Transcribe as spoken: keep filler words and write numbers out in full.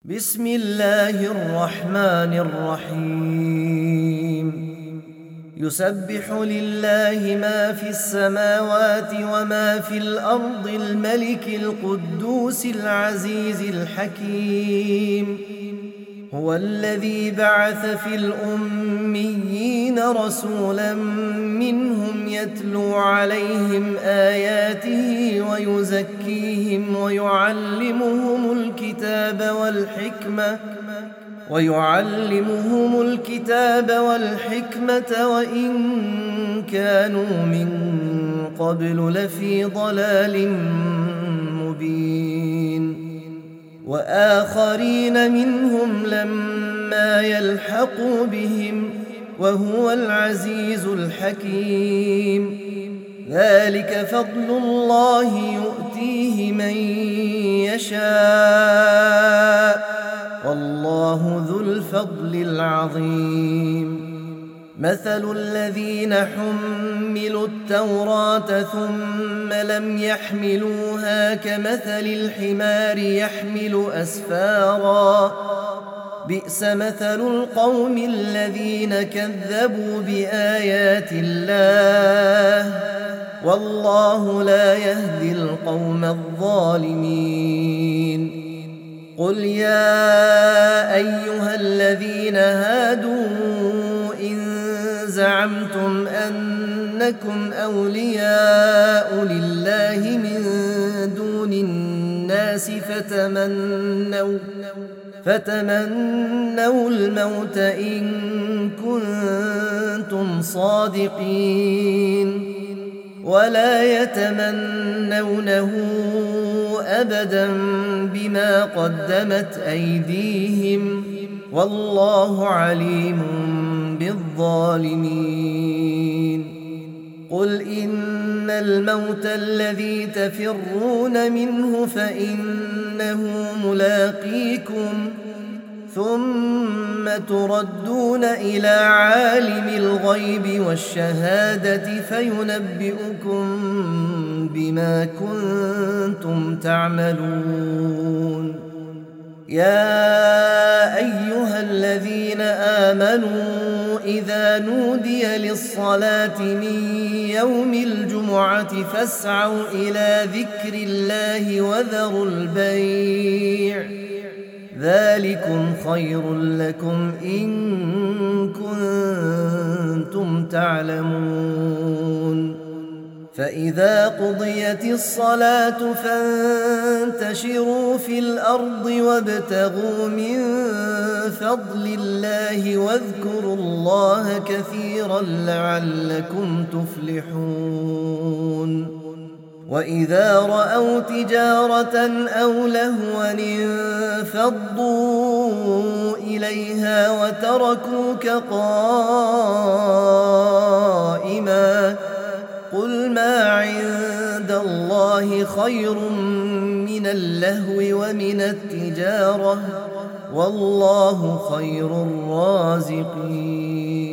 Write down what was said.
بسم الله الرحمن الرحيم يسبح لله ما في السماوات وما في الأرض الملك القدوس العزيز الحكيم هو الذي بعث في الأميين رسولا منهم يتلو عليهم آياته ويزكيهم ويعلمهم الكتاب والحكمة ويعلمهم الكتاب والحكمة وإن كانوا من قبل لفي ضلال مبين وآخرين منهم لما يلحقوا بهم وهو العزيز الحكيم ذلك فضل الله يؤتيه من يشاء والله ذو الفضل العظيم مثل الذين حملوا التوراة ثم لم يحملوها كمثل الحمار يحمل أسفارا بئس مثل القوم الذين كذبوا بآيات الله والله لا يهدي القوم الظالمين قل يا أيها الذين هادوا إن زعمتم أنكم أولياء لله من دون الناس فتمنوا فتمنوا الموت إن كنتم صادقين ولا يتمنونه أبدا بما قدمت أيديهم والله عليم بالظالمين قل إن الموت الذي تفرون منه فإنه ملاقيكم ثم تردون إلى عالم الغيب والشهادة فينبئكم بما كنتم تعملون يا أيها الذين آمنوا إذا نودي للصلاة من يوم الجمعة فاسعوا إلى ذكر الله وذروا البيع ذلكم خير لكم إن كنتم تعلمون فإذا قضيت الصلاة فانتشروا في الأرض وابتغوا من فضل الله واذكروا الله كثيرا لعلكم تفلحون وإذا رأوا تجارة أو لهوا انفضوا إليها وتركوك قائما قل ما عند الله خير من اللهو ومن التجارة والله خير الرازقين